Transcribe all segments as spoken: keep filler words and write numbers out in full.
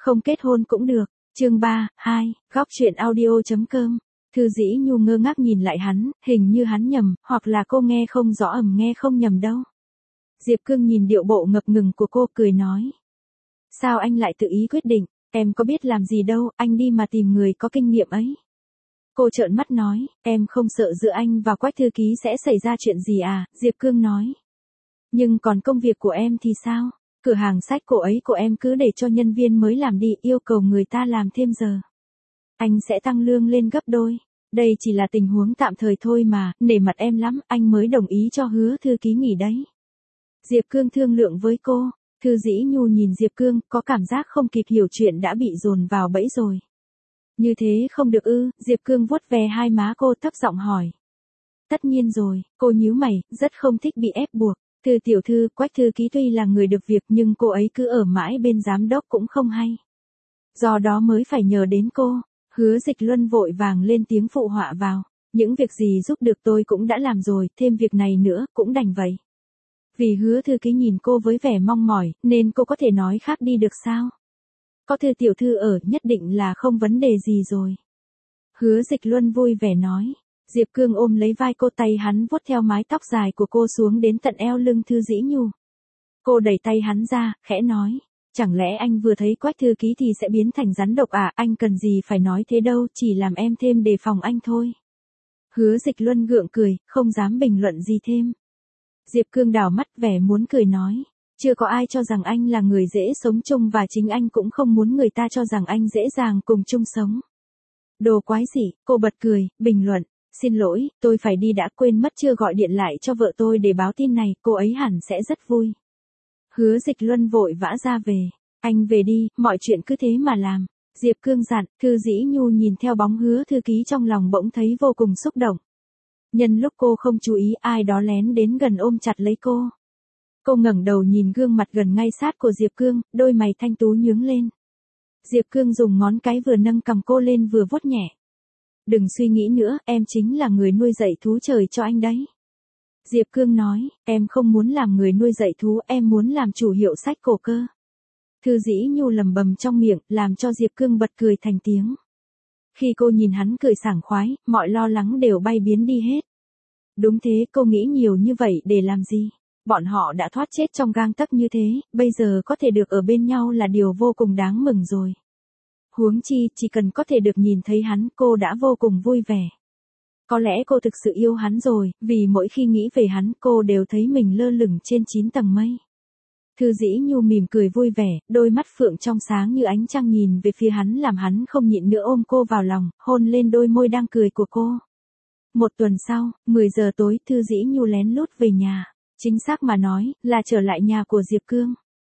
Không kết hôn cũng được. Chương ba, hai, góc truyện audio chấm com. Thư Dĩ Nhu ngơ ngác nhìn lại hắn, hình như hắn nhầm, hoặc là cô nghe không rõ ầm nghe không nhầm đâu. Diệp Cương nhìn điệu bộ ngập ngừng của cô cười nói. Sao anh lại tự ý quyết định, em có biết làm gì đâu, anh đi mà tìm người có kinh nghiệm ấy. Cô trợn mắt nói, em không sợ giữa anh và Quách thư ký sẽ xảy ra chuyện gì à, Diệp Cương nói. Nhưng còn công việc của em thì sao? Cửa hàng sách cổ ấy của em cứ để cho nhân viên mới làm đi, yêu cầu người ta làm thêm giờ. Anh sẽ tăng lương lên gấp đôi. Đây chỉ là tình huống tạm thời thôi mà, nể mặt em lắm, anh mới đồng ý cho Hứa thư ký nghỉ đấy. Diệp Cương thương lượng với cô. Thư Dĩ Nhu nhìn Diệp Cương, có cảm giác không kịp hiểu chuyện đã bị dồn vào bẫy rồi. Như thế không được ư? Diệp Cương vuốt ve hai má cô thấp giọng hỏi. Tất nhiên rồi, cô nhíu mày, rất không thích bị ép buộc. Thư tiểu thư, Quách thư ký tuy là người được việc nhưng cô ấy cứ ở mãi bên giám đốc cũng không hay. Do đó mới phải nhờ đến cô. Hứa Dịch Luân vội vàng lên tiếng phụ họa vào. Những việc gì giúp được tôi cũng đã làm rồi, thêm việc này nữa, cũng đành vậy. Vì Hứa thư ký nhìn cô với vẻ mong mỏi, nên cô có thể nói khác đi được sao? Có Thư tiểu thư ở, nhất định là không vấn đề gì rồi. Hứa Dịch Luân vui vẻ nói. Diệp Cương ôm lấy vai cô, tay hắn vuốt theo mái tóc dài của cô xuống đến tận eo lưng Thư Dĩ Nhu. Cô đẩy tay hắn ra, khẽ nói. Chẳng lẽ anh vừa thấy Quách thư ký thì sẽ biến thành rắn độc à, anh cần gì phải nói thế đâu, chỉ làm em thêm đề phòng anh thôi. Hứa Dịch Luân gượng cười, không dám bình luận gì thêm. Diệp Cương đảo mắt vẻ muốn cười nói. Chưa có ai cho rằng anh là người dễ sống chung và chính anh cũng không muốn người ta cho rằng anh dễ dàng cùng chung sống. Đồ quái gì, cô bật cười, bình luận. Xin lỗi, tôi phải đi đã, quên mất chưa gọi điện lại cho vợ tôi để báo tin này, cô ấy hẳn sẽ rất vui. Hứa Dịch Luân vội vã ra về. Anh về đi, mọi chuyện cứ thế mà làm. Diệp Cương dặn. Thư Dĩ Nhu nhìn theo bóng Hứa thư ký trong lòng bỗng thấy vô cùng xúc động. Nhân lúc cô không chú ý, ai đó lén đến gần ôm chặt lấy cô. Cô ngẩng đầu nhìn gương mặt gần ngay sát của Diệp Cương, đôi mày thanh tú nhướng lên. Diệp Cương dùng ngón cái vừa nâng cầm cô lên vừa vuốt nhẹ. Đừng suy nghĩ nữa, em chính là người nuôi dạy thú trời cho anh đấy. Diệp Cương nói, em không muốn làm người nuôi dạy thú, em muốn làm chủ hiệu sách cổ cơ. Thư Dĩ Nhu lầm bầm trong miệng, làm cho Diệp Cương bật cười thành tiếng. Khi cô nhìn hắn cười sảng khoái, mọi lo lắng đều bay biến đi hết. Đúng thế, cô nghĩ nhiều như vậy để làm gì? Bọn họ đã thoát chết trong gang tấc như thế, bây giờ có thể được ở bên nhau là điều vô cùng đáng mừng rồi. Huống chi, chỉ cần có thể được nhìn thấy hắn, cô đã vô cùng vui vẻ. Có lẽ cô thực sự yêu hắn rồi, vì mỗi khi nghĩ về hắn, cô đều thấy mình lơ lửng trên chín tầng mây. Thư Dĩ Nhu mỉm cười vui vẻ, đôi mắt phượng trong sáng như ánh trăng nhìn về phía hắn làm hắn không nhịn nữa ôm cô vào lòng, hôn lên đôi môi đang cười của cô. Một tuần sau, mười giờ tối, Thư Dĩ Nhu lén lút về nhà. Chính xác mà nói, là trở lại nhà của Diệp Cương.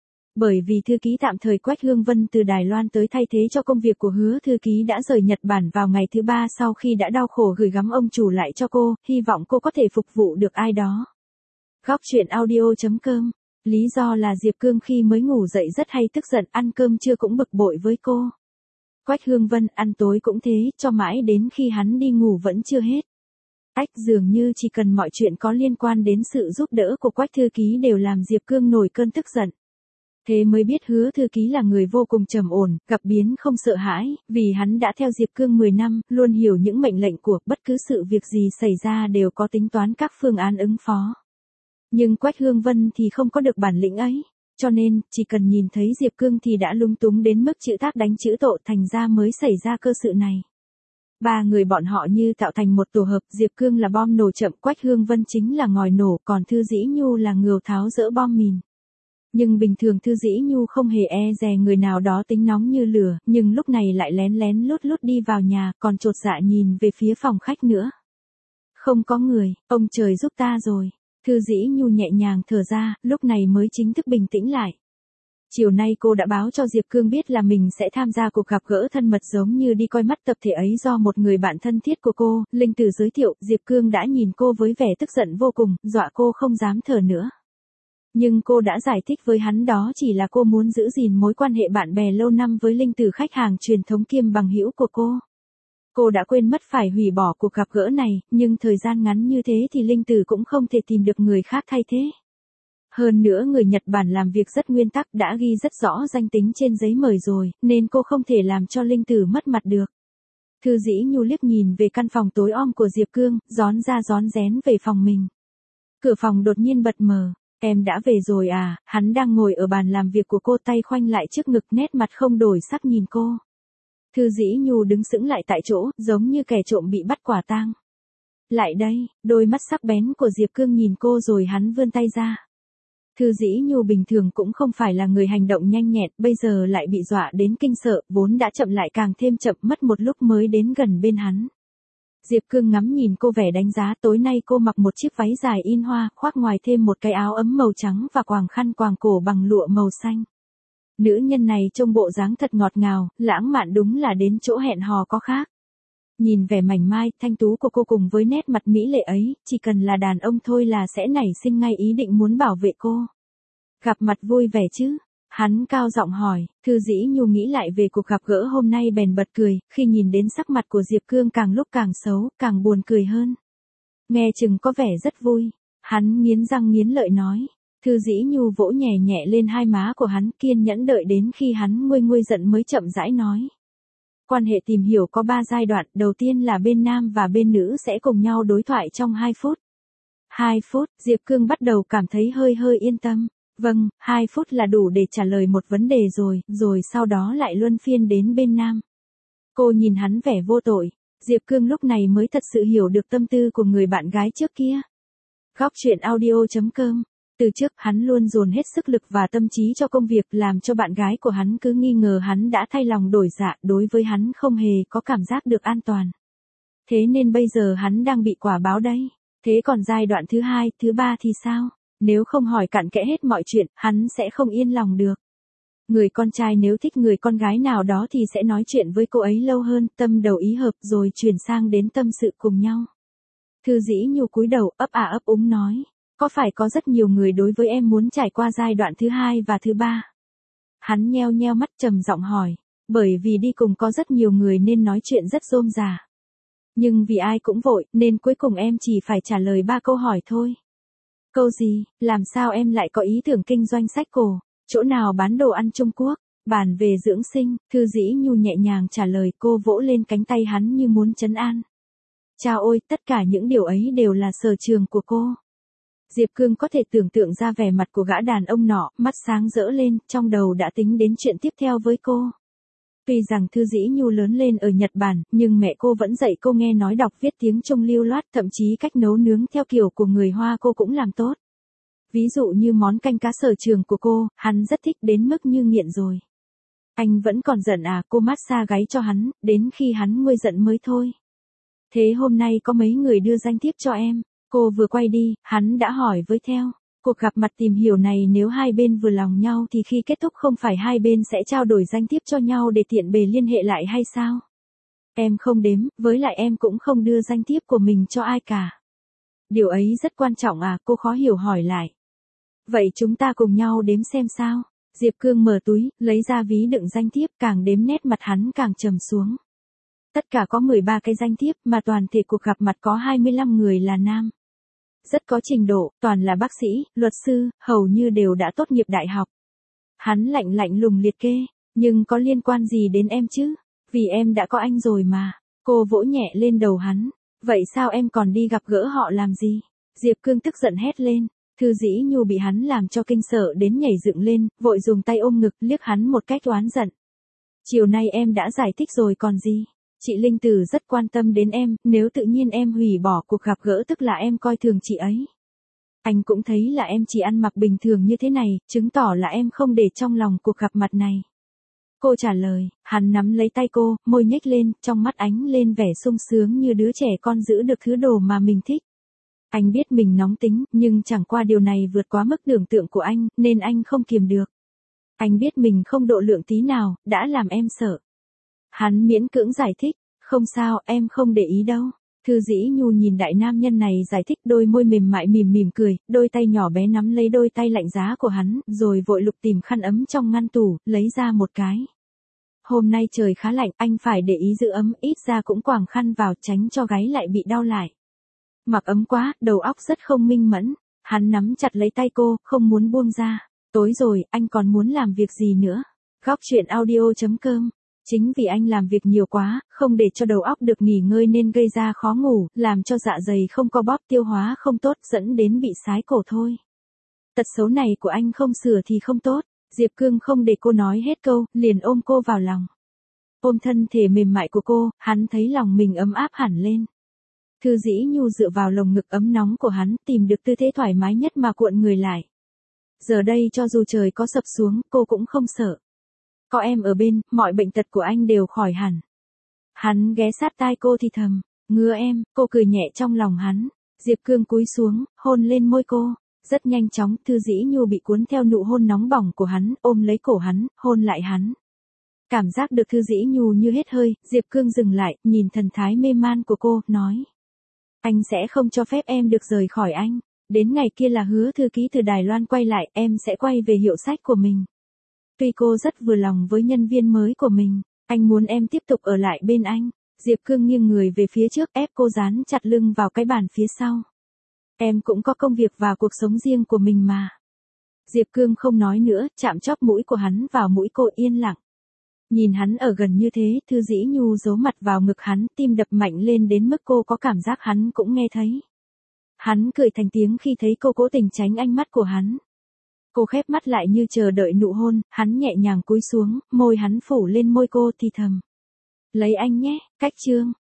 Bởi vì thư ký tạm thời Quách Hương Vân từ Đài Loan tới thay thế cho công việc của Hứa thư ký đã rời Nhật Bản vào ngày thứ ba sau khi đã đau khổ gửi gắm ông chủ lại cho cô, hy vọng cô có thể phục vụ được ai đó. Góc truyện audio chấm com. Lý do là Diệp Cương khi mới ngủ dậy rất hay tức giận, ăn cơm trưa cũng bực bội với cô. Quách Hương Vân ăn tối cũng thế, cho mãi đến khi hắn đi ngủ vẫn chưa hết. Ách, dường như chỉ cần mọi chuyện có liên quan đến sự giúp đỡ của Quách thư ký đều làm Diệp Cương nổi cơn tức giận. Thế mới biết Hứa thư ký là người vô cùng trầm ổn, gặp biến không sợ hãi, vì hắn đã theo Diệp Cương mười năm, luôn hiểu những mệnh lệnh của, bất cứ sự việc gì xảy ra đều có tính toán các phương án ứng phó. Nhưng Quách Hương Vân thì không có được bản lĩnh ấy, cho nên, chỉ cần nhìn thấy Diệp Cương thì đã lúng túng đến mức chữ tác đánh chữ tộ, thành ra mới xảy ra cơ sự này. Ba người bọn họ như tạo thành một tổ hợp, Diệp Cương là bom nổ chậm, Quách Hương Vân chính là ngòi nổ, còn Thư Dĩ Nhu là ngừu tháo dỡ bom mìn. Nhưng bình thường Thư Dĩ Nhu không hề e dè người nào đó tính nóng như lửa, nhưng lúc này lại lén lén lút lút đi vào nhà, còn chột dạ nhìn về phía phòng khách nữa. Không có người, ông trời giúp ta rồi. Thư Dĩ Nhu nhẹ nhàng thở ra, lúc này mới chính thức bình tĩnh lại. Chiều nay cô đã báo cho Diệp Cương biết là mình sẽ tham gia cuộc gặp gỡ thân mật giống như đi coi mắt tập thể ấy do một người bạn thân thiết của cô, Linh Tử giới thiệu. Diệp Cương đã nhìn cô với vẻ tức giận vô cùng, dọa cô không dám thở nữa. Nhưng cô đã giải thích với hắn đó chỉ là cô muốn giữ gìn mối quan hệ bạn bè lâu năm với Linh Tử, khách hàng truyền thống kiêm bằng hữu của cô. Cô đã quên mất phải hủy bỏ cuộc gặp gỡ này, nhưng thời gian ngắn như thế thì Linh Tử cũng không thể tìm được người khác thay thế. Hơn nữa người Nhật Bản làm việc rất nguyên tắc, đã ghi rất rõ danh tính trên giấy mời rồi, nên cô không thể làm cho Linh Tử mất mặt được. Thư Dĩ Nhu liếc nhìn về căn phòng tối om của Diệp Cương, rón ra rón rén về phòng mình. Cửa phòng đột nhiên bật mở. Em đã về rồi à? Hắn đang ngồi ở bàn làm việc của cô, tay khoanh lại trước ngực, nét mặt không đổi sắc nhìn cô. Thư Dĩ Nhu đứng sững lại tại chỗ, giống như kẻ trộm bị bắt quả tang. Lại đây, đôi mắt sắc bén của Diệp Cương nhìn cô rồi hắn vươn tay ra. Thư Dĩ Nhu bình thường cũng không phải là người hành động nhanh nhẹn, bây giờ lại bị dọa đến kinh sợ, vốn đã chậm lại càng thêm chậm, mất một lúc mới đến gần bên hắn. Diệp Cương ngắm nhìn cô vẻ đánh giá, tối nay cô mặc một chiếc váy dài in hoa, khoác ngoài thêm một cái áo ấm màu trắng và quàng khăn quàng cổ bằng lụa màu xanh. Nữ nhân này trông bộ dáng thật ngọt ngào, lãng mạn, đúng là đến chỗ hẹn hò có khác. Nhìn vẻ mảnh mai, thanh tú của cô cùng với nét mặt mỹ lệ ấy, chỉ cần là đàn ông thôi là sẽ nảy sinh ngay ý định muốn bảo vệ cô. Gặp mặt vui vẻ chứ? Hắn cao giọng hỏi. Thư Dĩ Nhu nghĩ lại về cuộc gặp gỡ hôm nay bèn bật cười, khi nhìn đến sắc mặt của Diệp Cương càng lúc càng xấu, càng buồn cười hơn. Nghe chừng có vẻ rất vui. Hắn nghiến răng nghiến lợi nói. Thư Dĩ Nhu vỗ nhẹ nhẹ lên hai má của hắn, kiên nhẫn đợi đến khi hắn nguôi nguôi giận mới chậm rãi nói. Quan hệ tìm hiểu có ba giai đoạn, đầu tiên là bên nam và bên nữ sẽ cùng nhau đối thoại trong hai phút. hai phút, Diệp Cương bắt đầu cảm thấy hơi hơi yên tâm. Vâng, hai phút là đủ để trả lời một vấn đề rồi, rồi sau đó lại luân phiên đến bên nam. Cô nhìn hắn vẻ vô tội, Diệp Cương lúc này mới thật sự hiểu được tâm tư của người bạn gái trước kia. Góc truyện audio chấm com. Từ trước hắn luôn dồn hết sức lực và tâm trí cho công việc, làm cho bạn gái của hắn cứ nghi ngờ hắn đã thay lòng đổi dạ, đối với hắn không hề có cảm giác được an toàn. Thế nên bây giờ hắn đang bị quả báo đấy. Thế còn giai đoạn thứ hai, thứ ba thì sao? Nếu không hỏi cặn kẽ hết mọi chuyện, hắn sẽ không yên lòng được. Người con trai nếu thích người con gái nào đó thì sẽ nói chuyện với cô ấy lâu hơn, tâm đầu ý hợp rồi chuyển sang đến tâm sự cùng nhau. Thư Dĩ Nhu cúi đầu ấp à ấp úng nói. Có phải có rất nhiều người đối với em muốn trải qua giai đoạn thứ hai và thứ ba? Hắn nheo nheo mắt trầm giọng hỏi. Bởi vì đi cùng có rất nhiều người nên nói chuyện rất rôm rả. Nhưng vì ai cũng vội nên cuối cùng em chỉ phải trả lời ba câu hỏi thôi. Câu gì? Làm sao em lại có ý tưởng kinh doanh sách cổ? Chỗ nào bán đồ ăn Trung Quốc? Bàn về dưỡng sinh? Thư Dĩ Nhu nhẹ nhàng trả lời, cô vỗ lên cánh tay hắn như muốn trấn an. Chao ôi, tất cả những điều ấy đều là sở trường của cô. Diệp Cương có thể tưởng tượng ra vẻ mặt của gã đàn ông nọ, mắt sáng rỡ lên, trong đầu đã tính đến chuyện tiếp theo với cô. Tuy rằng Thư Dĩ Nhu lớn lên ở Nhật Bản, nhưng mẹ cô vẫn dạy cô nghe nói đọc viết tiếng Trung lưu loát, thậm chí cách nấu nướng theo kiểu của người Hoa cô cũng làm tốt. Ví dụ như món canh cá sở trường của cô, hắn rất thích đến mức như nghiện rồi. Anh vẫn còn giận à? Cô massage gáy cho hắn, đến khi hắn nguôi giận mới thôi. Thế hôm nay có mấy người đưa danh thiếp cho em? Cô vừa quay đi, hắn đã hỏi với theo. Cuộc gặp mặt tìm hiểu này nếu hai bên vừa lòng nhau thì khi kết thúc không phải hai bên sẽ trao đổi danh thiếp cho nhau để tiện bề liên hệ lại hay sao? Em không đếm, với lại em cũng không đưa danh thiếp của mình cho ai cả. Điều ấy rất quan trọng à? Cô khó hiểu hỏi lại. Vậy chúng ta cùng nhau đếm xem sao? Diệp Cương mở túi, lấy ra ví đựng danh thiếp, càng đếm nét mặt hắn càng trầm xuống. Tất cả có mười ba cái danh thiếp, mà toàn thể cuộc gặp mặt có hai mươi lăm người là nam. Rất có trình độ, toàn là bác sĩ, luật sư, hầu như đều đã tốt nghiệp đại học. Hắn lạnh lạnh lùng liệt kê, nhưng có liên quan gì đến em chứ? Vì em đã có anh rồi mà. Cô vỗ nhẹ lên đầu hắn. Vậy sao em còn đi gặp gỡ họ làm gì? Diệp Cương tức giận hét lên. Thư Dĩ Nhu bị hắn làm cho kinh sợ đến nhảy dựng lên, vội dùng tay ôm ngực liếc hắn một cách oán giận. Chiều nay em đã giải thích rồi còn gì? Chị Linh Tử rất quan tâm đến em, nếu tự nhiên em hủy bỏ cuộc gặp gỡ tức là em coi thường chị ấy. Anh cũng thấy là em chỉ ăn mặc bình thường như thế này, chứng tỏ là em không để trong lòng cuộc gặp mặt này. Cô trả lời, hắn nắm lấy tay cô, môi nhếch lên, trong mắt ánh lên vẻ sung sướng như đứa trẻ con giữ được thứ đồ mà mình thích. Anh biết mình nóng tính, nhưng chẳng qua điều này vượt quá mức tưởng tượng của anh, nên anh không kiềm được. Anh biết mình không độ lượng tí nào, đã làm em sợ. Hắn miễn cưỡng giải thích, không sao, em không để ý đâu. Thư Dĩ Nhu nhìn đại nam nhân này giải thích, đôi môi mềm mại mỉm mỉm cười, đôi tay nhỏ bé nắm lấy đôi tay lạnh giá của hắn, rồi vội lục tìm khăn ấm trong ngăn tủ, lấy ra một cái. Hôm nay trời khá lạnh, anh phải để ý giữ ấm, ít ra cũng quàng khăn vào tránh cho gáy lại bị đau lại. Mặc ấm quá, đầu óc rất không minh mẫn. Hắn nắm chặt lấy tay cô, không muốn buông ra. Tối rồi, anh còn muốn làm việc gì nữa? Góc chuyện audio chấm com. Chính vì anh làm việc nhiều quá, không để cho đầu óc được nghỉ ngơi nên gây ra khó ngủ, làm cho dạ dày không co bóp, tiêu hóa không tốt, dẫn đến bị sái cổ thôi. Tật xấu này của anh không sửa thì không tốt. Diệp Cương không để cô nói hết câu, liền ôm cô vào lòng. Ôm thân thể mềm mại của cô, hắn thấy lòng mình ấm áp hẳn lên. Thư Dĩ Nhu dựa vào lồng ngực ấm nóng của hắn, tìm được tư thế thoải mái nhất mà cuộn người lại. Giờ đây cho dù trời có sập xuống, cô cũng không sợ. Có em ở bên, mọi bệnh tật của anh đều khỏi hẳn. Hắn ghé sát tai cô thì thầm, ngứa em, cô cười nhẹ trong lòng hắn. Diệp Cương cúi xuống, hôn lên môi cô. Rất nhanh chóng, Thư Dĩ Nhu bị cuốn theo nụ hôn nóng bỏng của hắn, ôm lấy cổ hắn, hôn lại hắn. Cảm giác được Thư Dĩ Nhu như hết hơi, Diệp Cương dừng lại, nhìn thần thái mê man của cô, nói. Anh sẽ không cho phép em được rời khỏi anh. Đến ngày kia là Hứa thư ký từ Đài Loan quay lại, em sẽ quay về hiệu sách của mình. Tuy cô rất vừa lòng với nhân viên mới của mình, anh muốn em tiếp tục ở lại bên anh. Diệp Cương nghiêng người về phía trước, ép cô dán chặt lưng vào cái bàn phía sau. Em cũng có công việc và cuộc sống riêng của mình mà. Diệp Cương không nói nữa, chạm chóp mũi của hắn vào mũi cô, yên lặng. Nhìn hắn ở gần như thế, Thư Dĩ Nhu giấu mặt vào ngực hắn, tim đập mạnh lên đến mức cô có cảm giác hắn cũng nghe thấy. Hắn cười thành tiếng khi thấy cô cố tình tránh ánh mắt của hắn. Cô khép mắt lại như chờ đợi nụ hôn, hắn nhẹ nhàng cúi xuống, môi hắn phủ lên môi cô thì thầm. Lấy anh nhé, cách chương.